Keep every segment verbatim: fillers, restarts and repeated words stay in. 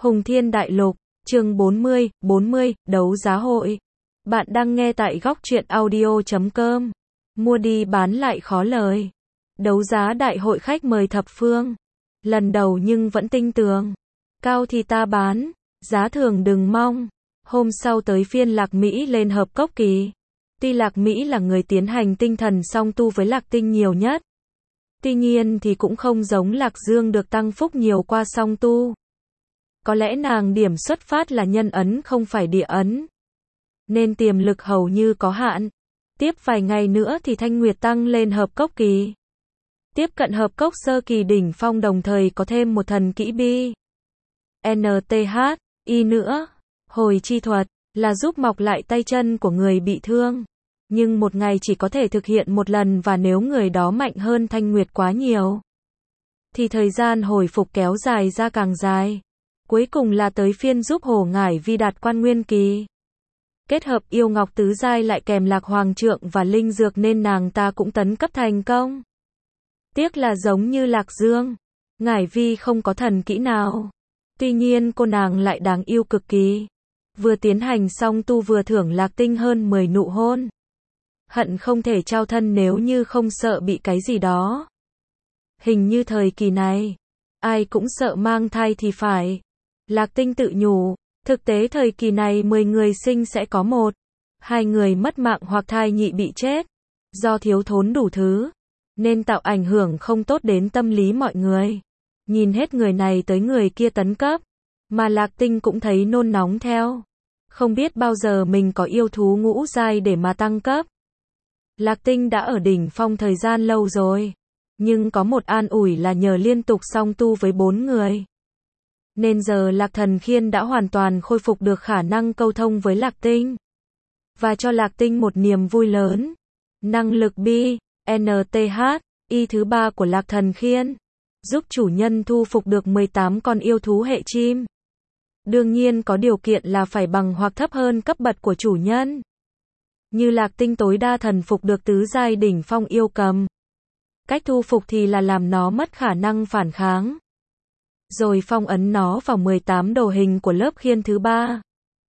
Hùng Thiên Đại Lục, chương bốn mươi, bốn mươi, đấu giá hội. Bạn đang nghe tại góc truyện audio chấm com. Mua đi bán lại khó lời. Đấu giá đại hội khách mời thập phương. Lần đầu nhưng vẫn tinh tường. Cao thì ta bán, giá thường đừng mong. Hôm sau tới phiên Lạc Mỹ lên hợp cốc kỳ. Tuy Lạc Mỹ là người tiến hành tinh thần song tu với Lạc Tinh nhiều nhất. Tuy nhiên thì cũng không giống Lạc Dương được tăng phúc nhiều qua song tu. Có lẽ nàng điểm xuất phát là nhân ấn không phải địa ấn. Nên tiềm lực hầu như có hạn. Tiếp vài ngày nữa thì Thanh Nguyệt tăng lên hợp cốc kỳ. Tiếp cận hợp cốc sơ kỳ đỉnh phong đồng thời có thêm một thần kỹ bi. en tê hát, y nữa. Hồi chi thuật, là giúp mọc lại tay chân của người bị thương. Nhưng một ngày chỉ có thể thực hiện một lần và nếu người đó mạnh hơn Thanh Nguyệt quá nhiều. Thì thời gian hồi phục kéo dài ra càng dài. Cuối cùng là tới phiên giúp Hổ Ngải Vi đạt quan nguyên kỳ. Kết hợp yêu ngọc tứ giai lại kèm lạc hoàng trượng và linh dược nên nàng ta cũng tấn cấp thành công. Tiếc là giống như Lạc Dương, Ngải Vi không có thần kỹ nào. Tuy nhiên cô nàng lại đáng yêu cực kỳ. Vừa tiến hành xong tu vừa thưởng Lạc Tinh hơn mười nụ hôn. Hận không thể trao thân nếu như không sợ bị cái gì đó. Hình như thời kỳ này, ai cũng sợ mang thai thì phải. Lạc Tinh tự nhủ, thực tế thời kỳ này mười người sinh sẽ có một, hai người mất mạng hoặc thai nhị bị chết. Do thiếu thốn đủ thứ, nên tạo ảnh hưởng không tốt đến tâm lý mọi người. Nhìn hết người này tới người kia tấn cấp, mà Lạc Tinh cũng thấy nôn nóng theo. Không biết bao giờ mình có yêu thú ngũ giai để mà tăng cấp. Lạc Tinh đã ở đỉnh phong thời gian lâu rồi. Nhưng có một an ủi là nhờ liên tục song tu với bốn người. Nên giờ Lạc Thần Khiên đã hoàn toàn khôi phục được khả năng câu thông với Lạc Tinh. Và cho Lạc Tinh một niềm vui lớn. Năng lực bi, en tê hát, y thứ ba của Lạc Thần Khiên. Giúp chủ nhân thu phục được mười tám con yêu thú hệ chim. Đương nhiên có điều kiện là phải bằng hoặc thấp hơn cấp bậc của chủ nhân. Như Lạc Tinh tối đa thần phục được tứ giai đỉnh phong yêu cầm. Cách thu phục thì là làm nó mất khả năng phản kháng. Rồi phong ấn nó vào mười tám đồ hình của lớp khiên thứ ba.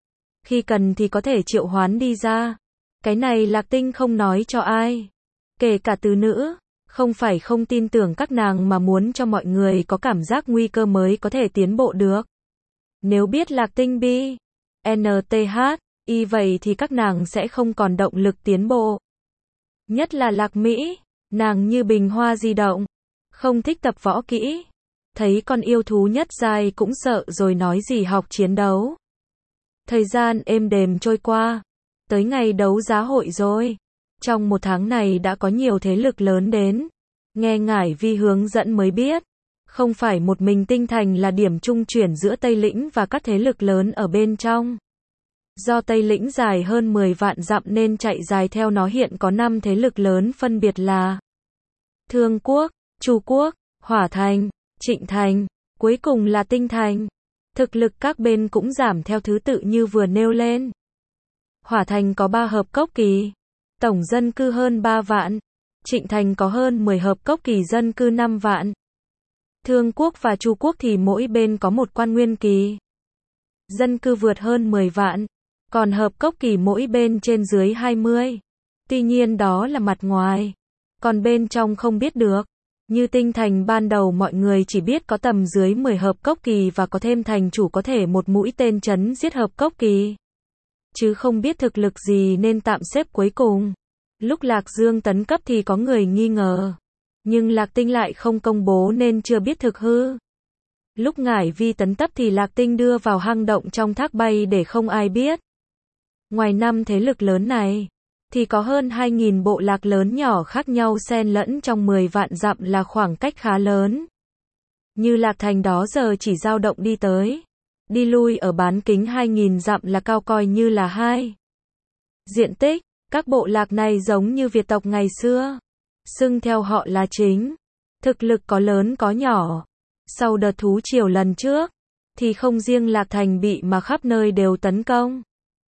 Khi cần thì có thể triệu hoán đi ra. Cái này Lạc Tinh không nói cho ai. Kể cả tứ nữ. Không phải không tin tưởng các nàng mà muốn cho mọi người có cảm giác nguy cơ mới có thể tiến bộ được. Nếu biết Lạc Tinh bi, en tê hát, y vậy thì các nàng sẽ không còn động lực tiến bộ. Nhất là Lạc Mỹ, nàng như bình hoa di động, không thích tập võ kỹ. Thấy con yêu thú nhất giai cũng sợ rồi nói gì học chiến đấu. Thời gian êm đềm trôi qua, tới ngày đấu giá hội rồi. Trong một tháng này đã có nhiều thế lực lớn đến. Nghe Ngải Vi hướng dẫn mới biết, không phải một mình Tinh Thành là điểm trung chuyển giữa Tây Lĩnh và các thế lực lớn ở bên trong. Do Tây Lĩnh dài hơn mười vạn dặm nên chạy dài theo nó hiện có năm thế lực lớn phân biệt là Thương Quốc, Chu Quốc, Hỏa Thành, Trịnh Thành, cuối cùng là Tinh Thành. Thực lực các bên cũng giảm theo thứ tự như vừa nêu lên. Hỏa Thành có ba hợp cốc kỳ, tổng dân cư hơn ba vạn. Trịnh Thành có hơn mười hợp cốc kỳ dân cư năm vạn. Thương Quốc và Chu Quốc thì mỗi bên có một quan nguyên kỳ. Dân cư vượt hơn mười vạn. Còn hợp cốc kỳ mỗi bên trên dưới hai mươi. Tuy nhiên đó là mặt ngoài. Còn bên trong không biết được. Như Tinh Thành ban đầu mọi người chỉ biết có tầm dưới mười hợp cốc kỳ và có thêm thành chủ có thể một mũi tên chấn giết hợp cốc kỳ. Chứ không biết thực lực gì nên tạm xếp cuối cùng. Lúc Lạc Dương tấn cấp thì có người nghi ngờ. Nhưng Lạc Tinh lại không công bố nên chưa biết thực hư. Lúc Ngải Vi tấn cấp thì Lạc Tinh đưa vào hang động trong thác bay để không ai biết. Ngoài năm thế lực lớn này, thì có hơn hai nghìn bộ lạc lớn nhỏ khác nhau xen lẫn trong mười vạn dặm là khoảng cách khá lớn. Như Lạc Thành đó giờ chỉ dao động đi tới. Đi lui ở bán kính hai nghìn dặm là cao coi như là hai. Diện tích, các bộ lạc này giống như Việt tộc ngày xưa. Xưng theo họ là chính. Thực lực có lớn có nhỏ. Sau đợt thú triều lần trước, thì không riêng Lạc Thành bị mà khắp nơi đều tấn công.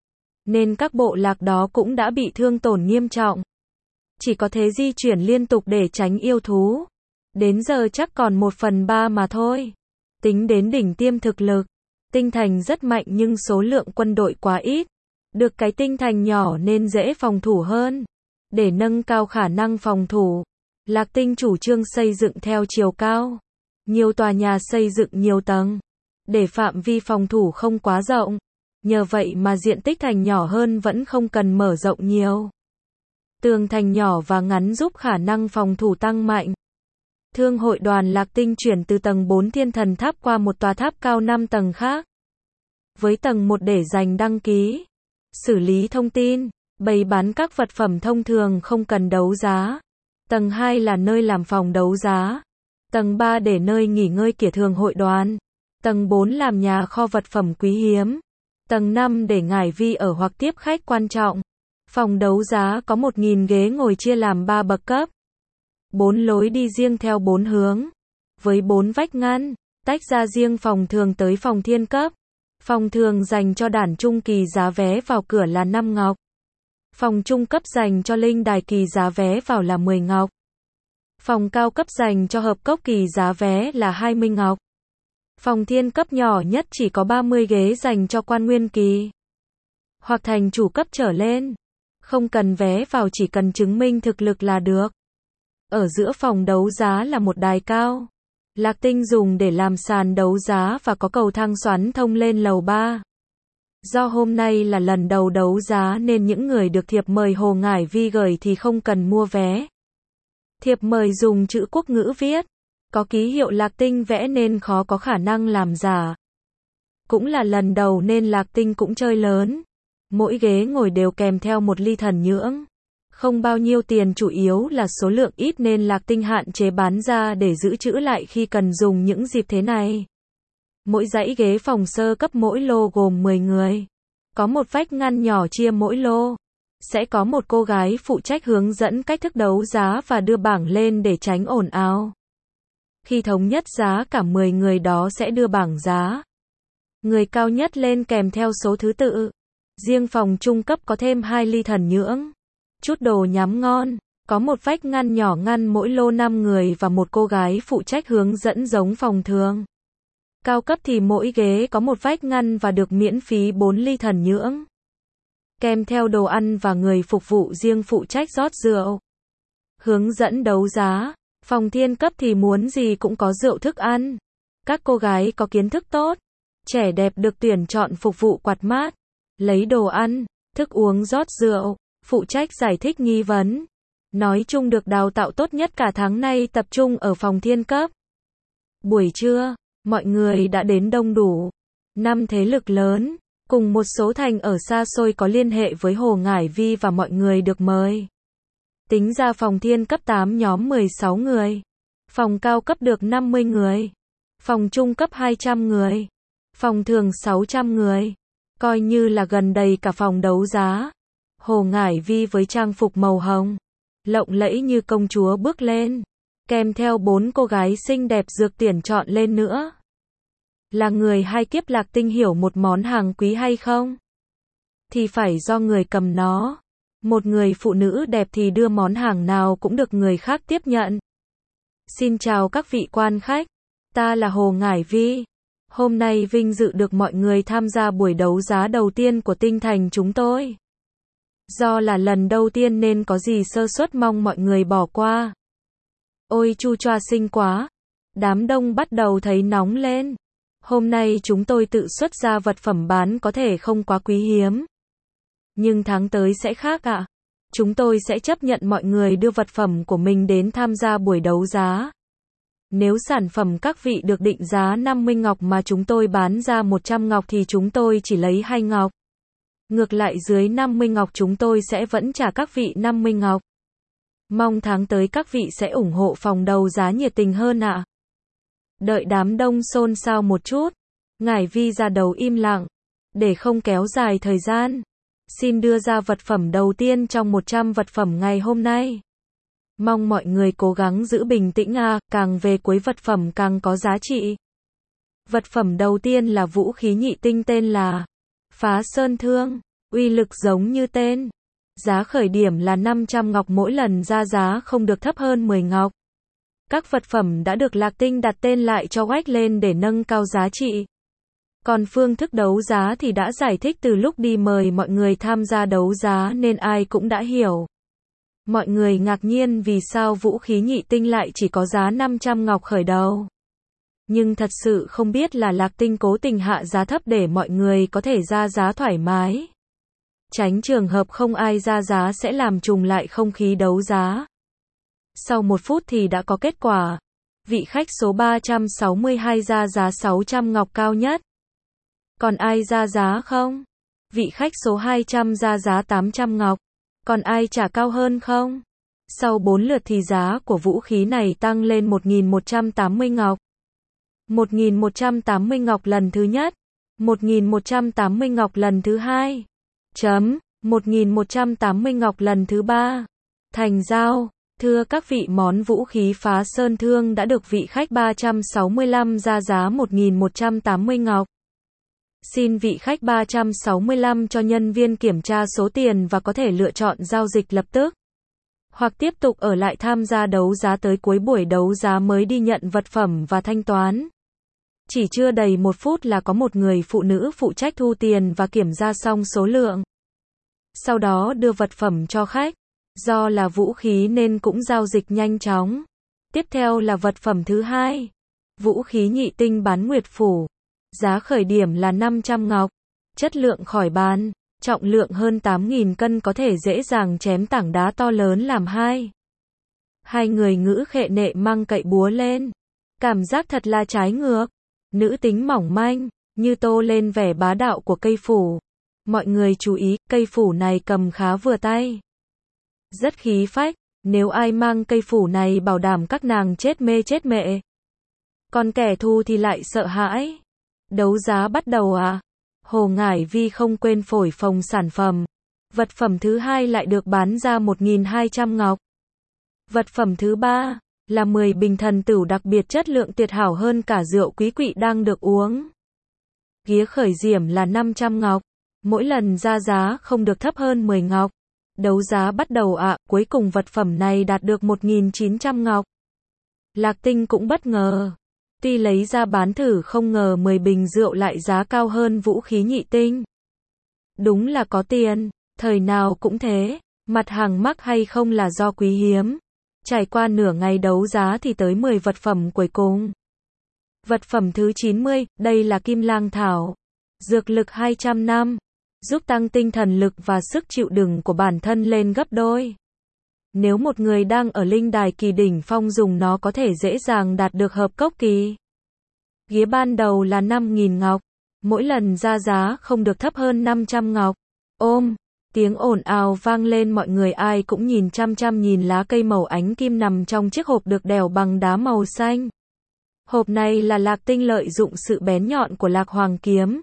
Nên các bộ lạc đó cũng đã bị thương tổn nghiêm trọng. Chỉ có thế di chuyển liên tục để tránh yêu thú. Đến giờ chắc còn một phần ba mà thôi. Tính đến đỉnh tiêm thực lực, Tinh thành rất mạnh nhưng số lượng quân đội quá ít. Được cái tinh thành nhỏ nên dễ phòng thủ hơn. Để nâng cao khả năng phòng thủ, Lạc Tinh chủ trương xây dựng theo chiều cao. Nhiều tòa nhà xây dựng nhiều tầng. Để phạm vi phòng thủ không quá rộng. Nhờ vậy mà diện tích thành nhỏ hơn vẫn không cần mở rộng nhiều. Tường thành nhỏ và ngắn giúp khả năng phòng thủ tăng mạnh. Thương hội đoàn Lạc Tinh chuyển từ tầng bốn Thiên Thần Tháp qua một tòa tháp cao năm tầng khác. Với tầng một để dành đăng ký, xử lý thông tin, bày bán các vật phẩm thông thường không cần đấu giá. Tầng hai là nơi làm phòng đấu giá. Tầng ba để nơi nghỉ ngơi của thường hội đoàn. Tầng bốn làm nhà kho vật phẩm quý hiếm. Tầng năm để ngải vi ở hoặc tiếp khách quan trọng. Phòng đấu giá có một nghìn ghế ngồi chia làm ba bậc cấp. bốn lối đi riêng theo bốn hướng. Với bốn vách ngăn, tách ra riêng phòng thường tới phòng thiên cấp. Phòng thường dành cho đản trung kỳ giá vé vào cửa là năm ngọc. Phòng trung cấp dành cho linh đài kỳ giá vé vào là mười ngọc. Phòng cao cấp dành cho hợp cốc kỳ giá vé là hai mươi ngọc. Phòng thiên cấp nhỏ nhất chỉ có ba mươi ghế dành cho quan nguyên kỳ. Hoặc thành chủ cấp trở lên. Không cần vé vào, chỉ cần chứng minh thực lực là được. Ở giữa phòng đấu giá là một đài cao. Lạc Tinh dùng để làm sàn đấu giá và có cầu thang xoắn thông lên lầu ba. Do hôm nay là lần đầu đấu giá nên những người được thiệp mời Hồ Ngải Vi gửi thì không cần mua vé. Thiệp mời dùng chữ quốc ngữ viết. Có ký hiệu Lạc Tinh vẽ nên khó có khả năng làm giả. Cũng là lần đầu nên Lạc Tinh cũng chơi lớn. Mỗi ghế ngồi đều kèm theo một ly thần nhưỡng. Không bao nhiêu tiền, chủ yếu là số lượng ít nên Lạc Tinh hạn chế bán ra để giữ trữ lại khi cần dùng những dịp thế này. Mỗi dãy ghế phòng sơ cấp mỗi lô gồm mười người. Có một vách ngăn nhỏ chia mỗi lô. Sẽ có một cô gái phụ trách hướng dẫn cách thức đấu giá và đưa bảng lên để tránh ồn ào. Khi thống nhất giá cả mười người đó sẽ đưa bảng giá. Người cao nhất lên kèm theo số thứ tự. Riêng phòng trung cấp có thêm hai ly thần nhưỡng. Chút đồ nhắm ngon. Có một vách ngăn nhỏ ngăn mỗi lô năm người và một cô gái phụ trách hướng dẫn giống phòng thường. Cao cấp thì mỗi ghế có một vách ngăn và được miễn phí bốn ly thần nhưỡng. Kèm theo đồ ăn và người phục vụ riêng phụ trách rót rượu. Hướng dẫn đấu giá. Phòng thiên cấp thì muốn gì cũng có rượu thức ăn. Các cô gái có kiến thức tốt. Trẻ đẹp được tuyển chọn phục vụ quạt mát. Lấy đồ ăn, thức uống rót rượu. Phụ trách giải thích nghi vấn. Nói chung được đào tạo tốt nhất cả tháng nay tập trung ở phòng thiên cấp. Buổi trưa, mọi người đã đến đông đủ. Năm thế lực lớn, cùng một số thành ở xa xôi có liên hệ với Hồ Ngải Vi và mọi người được mời. Tính ra phòng thiên cấp tám nhóm mười sáu người. Phòng cao cấp được năm mươi người. Phòng trung cấp hai trăm người. Phòng thường sáu trăm người. Coi như là gần đầy cả phòng đấu giá. Hồ Ngải Vi với trang phục màu hồng, lộng lẫy như công chúa bước lên. Kèm theo bốn cô gái xinh đẹp dược tuyển chọn lên nữa. Là người hai kiếp Lạc Tinh hiểu một món hàng quý hay không? Thì phải do người cầm nó. Một người phụ nữ đẹp thì đưa món hàng nào cũng được người khác tiếp nhận. Xin chào các vị quan khách. Ta là Hồ Ngải Vi. Hôm nay vinh dự được mọi người tham gia buổi đấu giá đầu tiên của Tinh Thành chúng tôi. Do là lần đầu tiên nên có gì sơ suất mong mọi người bỏ qua. Ôi chu choa xinh quá. Đám đông bắt đầu thấy nóng lên. Hôm nay chúng tôi tự xuất ra vật phẩm bán có thể không quá quý hiếm. Nhưng tháng tới sẽ khác ạ. À? Chúng tôi sẽ chấp nhận mọi người đưa vật phẩm của mình đến tham gia buổi đấu giá. Nếu sản phẩm các vị được định giá năm mươi ngọc mà chúng tôi bán ra một trăm ngọc thì chúng tôi chỉ lấy hai ngọc. Ngược lại dưới năm mươi ngọc chúng tôi sẽ vẫn trả các vị năm mươi ngọc. Mong tháng tới các vị sẽ ủng hộ phòng đấu giá nhiệt tình hơn ạ. À. Đợi đám đông xôn xao một chút. Ngải Vi ra đầu im lặng. Để không kéo dài thời gian. Xin đưa ra vật phẩm đầu tiên trong một trăm vật phẩm ngày hôm nay. Mong mọi người cố gắng giữ bình tĩnh à, càng về cuối vật phẩm càng có giá trị. Vật phẩm đầu tiên là vũ khí nhị tinh tên là Phá Sơn Thương, uy lực giống như tên. Giá khởi điểm là năm trăm ngọc, mỗi lần ra giá không được thấp hơn mười ngọc. Các vật phẩm đã được Lạc Tinh đặt tên lại cho oách lên để nâng cao giá trị. Còn phương thức đấu giá thì đã giải thích từ lúc đi mời mọi người tham gia đấu giá nên ai cũng đã hiểu. Mọi người ngạc nhiên vì sao vũ khí nhị tinh lại chỉ có giá năm trăm ngọc khởi đầu. Nhưng thật sự không biết là Lạc Tinh cố tình hạ giá thấp để mọi người có thể ra giá thoải mái. Tránh trường hợp không ai ra giá sẽ làm trùng lại không khí đấu giá. Sau một phút thì đã có kết quả. Vị khách số ba trăm sáu mươi hai ra giá sáu trăm ngọc cao nhất. Còn ai ra giá không? Vị khách số hai trăm ra giá tám trăm ngọc. Còn ai trả cao hơn không? Sau bốn lượt thì giá của vũ khí này tăng lên một nghìn một trăm tám mươi ngọc. một nghìn một trăm tám mươi ngọc lần thứ nhất. một nghìn một trăm tám mươi ngọc lần thứ hai. Chấm. một nghìn một trăm tám mươi ngọc lần thứ ba. Thành giao. Thưa các vị, món vũ khí phá sơn thương đã được vị khách ba trăm sáu mươi lăm ra giá một nghìn một trăm tám mươi ngọc. Xin vị khách ba trăm sáu mươi lăm cho nhân viên kiểm tra số tiền và có thể lựa chọn giao dịch lập tức. Hoặc tiếp tục ở lại tham gia đấu giá tới cuối buổi đấu giá mới đi nhận vật phẩm và thanh toán. Chỉ chưa đầy một phút là có một người phụ nữ phụ trách thu tiền và kiểm tra xong số lượng. Sau đó đưa vật phẩm cho khách. Do là vũ khí nên cũng giao dịch nhanh chóng. Tiếp theo là vật phẩm thứ hai. Vũ khí nhị tinh bán nguyệt phủ. Giá khởi điểm là năm trăm ngọc. Chất lượng khỏi bàn. Trọng lượng hơn tám nghìn cân, có thể dễ dàng chém tảng đá to lớn làm hai. Hai người ngữ khệ nệ mang cậy búa lên. Cảm giác thật là trái ngược. Nữ tính mỏng manh, như tô lên vẻ bá đạo của cây phủ. Mọi người chú ý, cây phủ này cầm khá vừa tay. Rất khí phách, nếu ai mang cây phủ này bảo đảm các nàng chết mê chết mệ. Còn kẻ thù thì lại sợ hãi. Đấu giá bắt đầu à? Hồ Ngải Vi không quên phổi phồng sản phẩm. Vật phẩm thứ hai lại được bán ra một nghìn hai trăm ngọc. Vật phẩm thứ ba là mười bình thần tửu đặc biệt chất lượng tuyệt hảo hơn cả rượu quý quỵ đang được uống. Ghía khởi điểm là năm trăm ngọc. Mỗi lần ra giá không được thấp hơn mười ngọc. Đấu giá bắt đầu ạ, à, cuối cùng vật phẩm này đạt được một nghìn chín trăm ngọc. Lạc Tinh cũng bất ngờ. Tuy lấy ra bán thử không ngờ mười bình rượu lại giá cao hơn vũ khí nhị tinh. Đúng là có tiền, thời nào cũng thế, mặt hàng mắc hay không là do quý hiếm. Trải qua nửa ngày đấu giá thì tới mười vật phẩm cuối cùng. Vật phẩm thứ chín mươi, đây là Kim Lang Thảo. Dược lực hai trăm năm. Giúp tăng tinh thần lực và sức chịu đựng của bản thân lên gấp đôi. Nếu một người đang ở linh đài kỳ đỉnh phong dùng nó có thể dễ dàng đạt được hợp cốc kỳ. Ghế ban đầu là năm nghìn ngọc. Mỗi lần ra giá không được thấp hơn năm trăm ngọc. Ôm, tiếng ồn ào vang lên, mọi người ai cũng nhìn chăm chăm nhìn lá cây màu ánh kim nằm trong chiếc hộp được đèo bằng đá màu xanh. Hộp này là Lạc Tinh lợi dụng sự bén nhọn của Lạc Hoàng kiếm.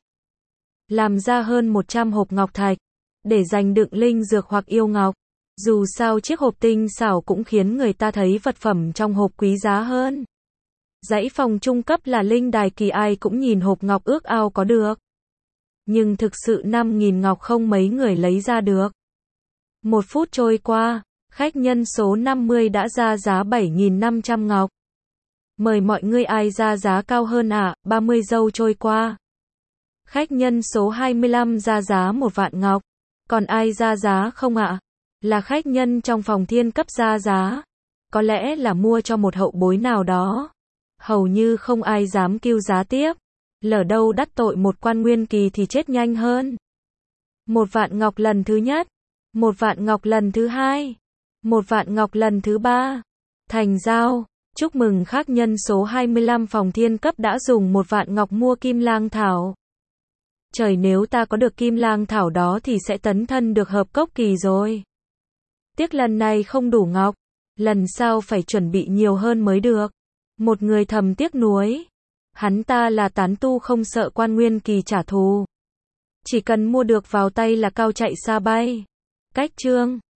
Làm ra hơn một trăm hộp ngọc thạch. Để dành đựng linh dược hoặc yêu ngọc. Dù sao chiếc hộp tinh xảo cũng khiến người ta thấy vật phẩm trong hộp quý giá hơn. Dãy phòng trung cấp là linh đài kỳ ai cũng nhìn hộp ngọc ước ao có được. Nhưng thực sự năm nghìn ngọc không mấy người lấy ra được. Một phút trôi qua, khách nhân số năm mươi đã ra giá bảy nghìn năm trăm ngọc. Mời mọi người ai ra giá cao hơn ạ, à? ba mươi giây trôi qua. Khách nhân số hai mươi lăm ra giá một vạn ngọc. Còn ai ra giá không ạ? À? Là khách nhân trong phòng thiên cấp ra giá. Có lẽ là mua cho một hậu bối nào đó. Hầu như không ai dám kêu giá tiếp. Lỡ đâu đắc tội một quan nguyên kỳ thì chết nhanh hơn. Một vạn ngọc lần thứ nhất. Một vạn ngọc lần thứ hai. Một vạn ngọc lần thứ ba. Thành giao. Chúc mừng khách nhân số hai mươi lăm phòng thiên cấp đã dùng một vạn ngọc mua Kim Lang Thảo. Trời, nếu ta có được Kim Lang Thảo đó thì sẽ tấn thân được hợp cốc kỳ rồi. Tiếc lần này không đủ ngọc. Lần sau phải chuẩn bị nhiều hơn mới được. Một người thầm tiếc nuối. Hắn ta là tán tu không sợ quan nguyên kỳ trả thù. Chỉ cần mua được vào tay là cao chạy xa bay. Cách chương